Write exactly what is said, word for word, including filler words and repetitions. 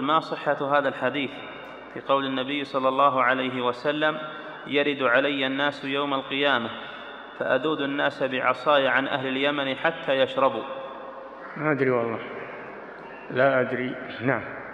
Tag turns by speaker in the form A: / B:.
A: ما صحة هذا الحديث في قول النبي صلى الله عليه وسلم: يرد علي الناس يوم القيامة فأذود الناس بعصاي عن أهل اليمن حتى يشربوا؟
B: ما أدري والله، لا أدري. نعم.